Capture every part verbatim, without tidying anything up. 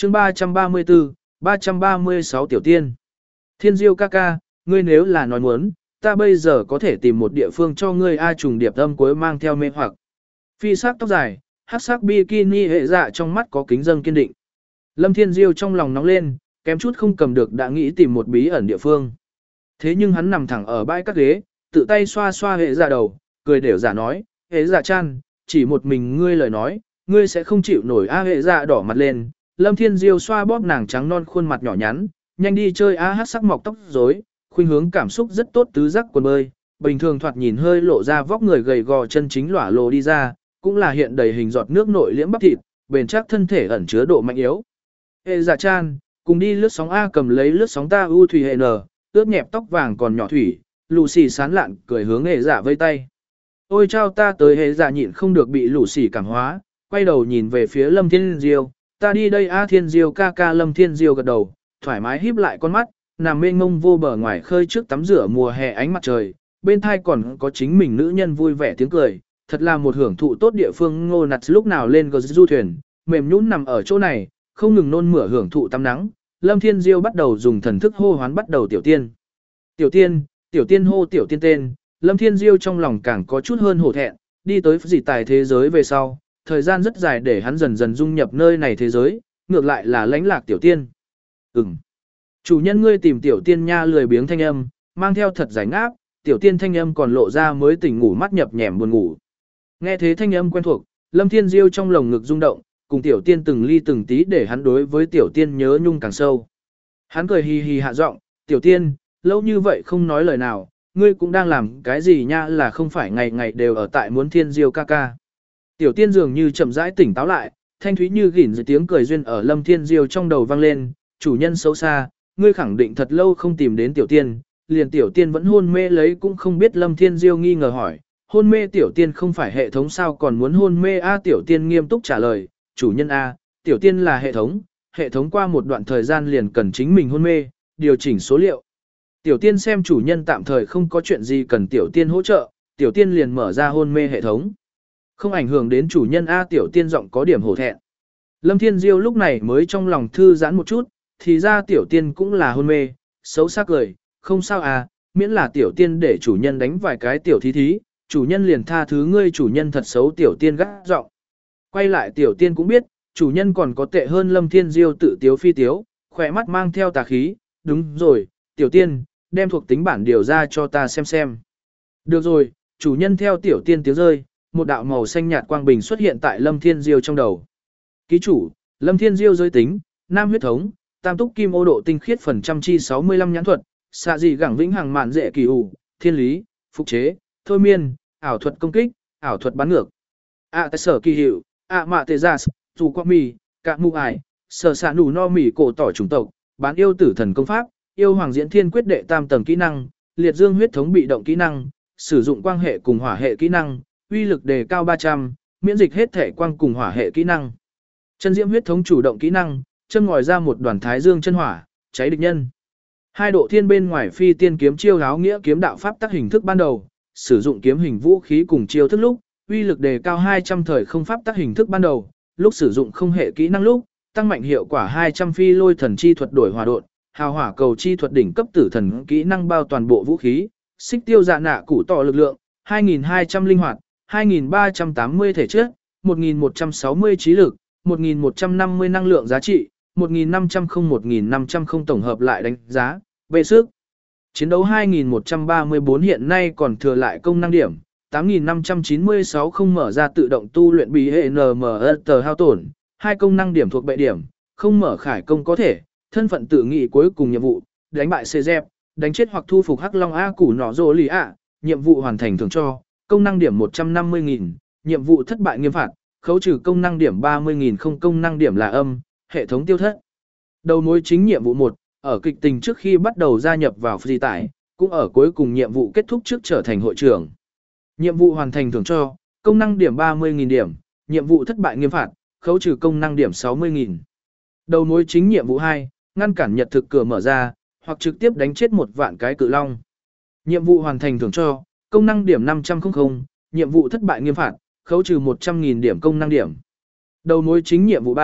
chương ba trăm ba mươi tư, ba trăm ba mươi sáu tiểu tiên. Thiên Diêu ca ca, ngươi nếu là nói muốn, ta bây giờ có thể tìm một địa phương cho ngươi A trùng điệp âm cuối mang theo mê hoặc. Phi sắc tóc dài, hắc sắc bikini hệ dạ trong mắt có kính dâng kiên định. Lâm Thiên Diêu trong lòng nóng lên, kém chút không cầm được đã nghĩ tìm một bí ẩn địa phương. Thế nhưng hắn nằm thẳng ở bãi các ghế, tự tay xoa xoa hệ dạ đầu, cười đều giả nói, hệ dạ chan, chỉ một mình ngươi lời nói, ngươi sẽ không chịu nổi A hệ dạ đỏ mặt lên. Lâm Thiên Diêu xoa bóp nàng trắng non khuôn mặt nhỏ nhắn, nhanh đi chơi A hát sắc mọc tóc rối, khuynh hướng cảm xúc rất tốt tứ giác quần bơi, bình thường thoạt nhìn hơi lộ ra vóc người gầy gò chân chính lỏa lồ đi ra, cũng là hiện đầy hình giọt nước nội liễm bắp thịt, bền chắc thân thể ẩn chứa độ mạnh yếu. Hệ dạ chan, cùng đi lướt sóng A cầm lấy lướt sóng ta u thủy hệ n, ướt nhẹp tóc vàng còn nhỏ thủy, lù xì sán lạn cười hướng hệ dạ vây tay. Ôi chao ta tới hệ dạ nhịn không được bị lù xì cảm hóa, quay đầu nhìn về phía Lâm Thiên Diêu, ta đi đây A Thiên Diêu ca ca. Lâm Thiên Diêu gật đầu, thoải mái híp lại con mắt, nằm mênh mông vô bờ ngoài khơi trước tắm rửa mùa hè ánh mặt trời, bên thai còn có chính mình nữ nhân vui vẻ tiếng cười, thật là một hưởng thụ tốt địa phương. Ngô Nặt lúc nào lên gờ du thuyền, mềm nhũn nằm ở chỗ này, không ngừng nôn mửa hưởng thụ tắm nắng. Lâm Thiên Diêu bắt đầu dùng thần thức hô hoán bắt đầu tiểu tiên. Tiểu tiên, tiểu tiên hô tiểu tiên tên, Lâm Thiên Diêu trong lòng càng có chút hơn hổ thẹn, đi tới dị tài thế giới về sau, thời gian rất dài để hắn dần dần dung nhập nơi này thế giới, ngược lại là lãnh lạc tiểu tiên. Ừm. Chủ nhân ngươi tìm tiểu tiên nha. Lười biếng thanh âm, mang theo thật giải ngáp, tiểu tiên thanh âm còn lộ ra mới tỉnh ngủ mắt nhập nhèm buồn ngủ. Nghe thế thanh âm quen thuộc, Lâm Thiên Diêu trong lồng ngực rung động, cùng tiểu tiên từng ly từng tí để hắn đối với tiểu tiên nhớ nhung càng sâu. Hắn cười hì hì hạ giọng, tiểu tiên, lâu như vậy không nói lời nào, ngươi cũng đang làm cái gì nha, là không phải ngày ngày đều ở tại muốn Thiên Diêu ca ca. Tiểu tiên dường như chậm rãi tỉnh táo lại, thanh thúy như gỉn dưới tiếng cười duyên ở Lâm Thiên Diêu trong đầu vang lên, chủ nhân xấu xa, ngươi khẳng định thật lâu không tìm đến tiểu tiên, liền tiểu tiên vẫn hôn mê lấy cũng không biết. Lâm Thiên Diêu nghi ngờ hỏi, hôn mê tiểu tiên không phải hệ thống sao còn muốn hôn mê a? Tiểu tiên nghiêm túc trả lời, chủ nhân a, tiểu tiên là hệ thống, hệ thống qua một đoạn thời gian liền cần chính mình hôn mê, điều chỉnh số liệu. Tiểu tiên xem chủ nhân tạm thời không có chuyện gì cần tiểu tiên hỗ trợ, tiểu tiên liền mở ra hôn mê hệ thống. Không ảnh hưởng đến chủ nhân a? Tiểu tiên giọng có điểm hổ thẹn. Lâm Thiên Diêu lúc này mới trong lòng thư giãn một chút, thì ra tiểu tiên cũng là hôn mê, xấu xác cười, không sao à, miễn là tiểu tiên để chủ nhân đánh vài cái tiểu thí thí, chủ nhân liền tha thứ ngươi. Chủ nhân thật xấu. Tiểu tiên gắt giọng. Quay lại tiểu tiên cũng biết, chủ nhân còn có tệ hơn. Lâm Thiên Diêu tự tiếu phi tiếu, khỏe mắt mang theo tà khí, đúng rồi, tiểu tiên, đem thuộc tính bản điều ra cho ta xem xem. Được rồi, chủ nhân. Theo tiểu tiên tiếng rơi, một đạo màu xanh nhạt quang bình xuất hiện tại Lâm Thiên Diêu trong đầu. Ký chủ, Lâm Thiên Diêu giới tính, nam huyết thống, tam túc kim ô độ tinh khiết phần trăm chi sáu mươi lăm nhãn thuật, xạ dị gẳng vĩnh hằng mạn dễ kỳ ủ, thiên lý, phục chế, thôi miên, ảo thuật công kích, ảo thuật bắn ngược. ạ tại sở kỳ hiệu, ạ mạ tê gia, dù qua mì, cạ mụ ải, sở xạ nủ no mì cổ tỏ chủng tộc, bán yêu tử thần công pháp, yêu hoàng diễn thiên quyết đệ tam tầng kỹ năng, liệt dương huyết thống bị động kỹ năng, sử dụng quang hệ cùng hỏa hệ kỹ năng, uy lực đề cao ba trăm, miễn dịch hết thể quang cùng hỏa hệ kỹ năng. Chân diễm huyết thống chủ động kỹ năng, châm ngòi ra một đoàn thái dương chân hỏa, cháy địch nhân. Hai độ thiên bên ngoài phi tiên kiếm chiêu áo nghĩa kiếm đạo pháp tác hình thức ban đầu, sử dụng kiếm hình vũ khí cùng chiêu thức lúc, uy lực đề cao hai trăm thời không pháp tác hình thức ban đầu, lúc sử dụng không hệ kỹ năng lúc, tăng mạnh hiệu quả hai trăm phi lôi thần chi thuật đổi hỏa độn, hào hỏa cầu chi thuật đỉnh cấp tử thần kỹ năng bao toàn bộ vũ khí, xích tiêu dạ nạ củ tỏ lực lượng, hai nghìn hai trăm linh hoạt, hai nghìn ba trăm tám mươi thể chất, một nghìn một trăm sáu mươi trí lực, một nghìn một trăm năm mươi năng lượng giá trị, một nghìn năm trăm không một nghìn năm trăm không tổng hợp lại đánh giá, về sức. Chiến đấu hai nghìn một trăm ba mươi tư hiện nay còn thừa lại công năng điểm, tám nghìn năm trăm chín mươi sáu không mở ra tự động tu luyện bí hệ en em tờ hao tổn, hai công năng điểm thuộc bệ điểm, không mở khải công có thể, thân phận tự nghị cuối cùng nhiệm vụ, đánh bại xê dẹp, đánh chết hoặc thu phục hắc long A củ nỏ rồ lì ạ, nhiệm vụ hoàn thành thưởng cho, công năng điểm một trăm năm mươi nghìn, nhiệm vụ thất bại nghiêm phạt, khấu trừ công năng điểm ba mươi nghìn không công năng điểm là âm, hệ thống tiêu thất. Đầu mối chính nhiệm vụ một, ở kịch tình trước khi bắt đầu gia nhập vào phi tải, cũng ở cuối cùng nhiệm vụ kết thúc trước trở thành hội trưởng. Nhiệm vụ hoàn thành thưởng cho, công năng điểm ba mươi nghìn điểm, nhiệm vụ thất bại nghiêm phạt, khấu trừ công năng điểm sáu mươi nghìn. Đầu mối chính nhiệm vụ hai, ngăn cản nhật thực cửa mở ra, hoặc trực tiếp đánh chết một vạn cái cự long. Nhiệm vụ hoàn thành thưởng cho, công năng điểm năm trăm, nhiệm vụ thất bại nghiêm phạt, khấu trừ một trăm nghìn điểm công năng điểm. Đầu mối chính nhiệm vụ ba,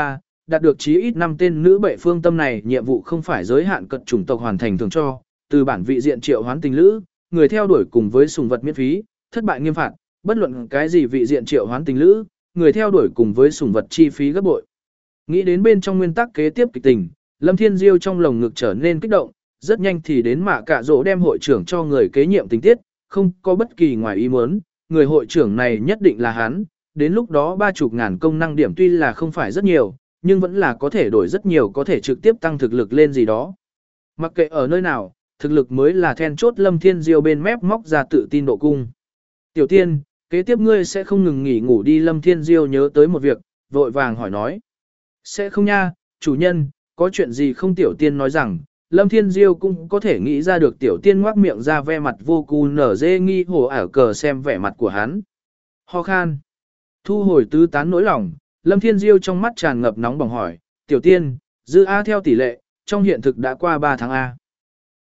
đạt được chí ít năm tên nữ bệ phương tâm này, nhiệm vụ không phải giới hạn cận chủng tộc hoàn thành thường cho, từ bản vị diện triệu hoán tình lữ, người theo đuổi cùng với sùng vật miễn phí, thất bại nghiêm phạt, bất luận cái gì vị diện triệu hoán tình lữ, người theo đuổi cùng với sùng vật chi phí gấp bội. Nghĩ đến bên trong nguyên tắc kế tiếp kịch tình, Lâm Thiên Diêu trong lồng ngực trở nên kích động, rất nhanh thì đến mạ cạ rỗ đem hội trưởng cho người kế nhiệm tình tiết, không có bất kỳ ngoài ý muốn, người hội trưởng này nhất định là hắn, đến lúc đó ba chục ngàn công năng điểm tuy là không phải rất nhiều, nhưng vẫn là có thể đổi rất nhiều, có thể trực tiếp tăng thực lực lên gì đó. Mặc kệ ở nơi nào, thực lực mới là then chốt. Lâm Thiên Diêu bên mép móc ra tự tin độ cung. Tiểu tiên, kế tiếp ngươi sẽ không ngừng nghỉ ngủ đi. Lâm Thiên Diêu nhớ tới một việc, vội vàng hỏi nói. Sẽ không nha, chủ nhân, có chuyện gì không? Tiểu tiên nói rằng, Lâm Thiên Diêu cũng có thể nghĩ ra được. Tiểu tiên ngoác miệng ra, ve mặt vô cùng nở dê nghi hồ ảo cờ xem vẻ mặt của hắn. Ho khan. Thu hồi tứ tán nỗi lòng, Lâm Thiên Diêu trong mắt tràn ngập nóng bỏng hỏi, tiểu tiên, dư A theo tỷ lệ, trong hiện thực đã qua ba tháng A.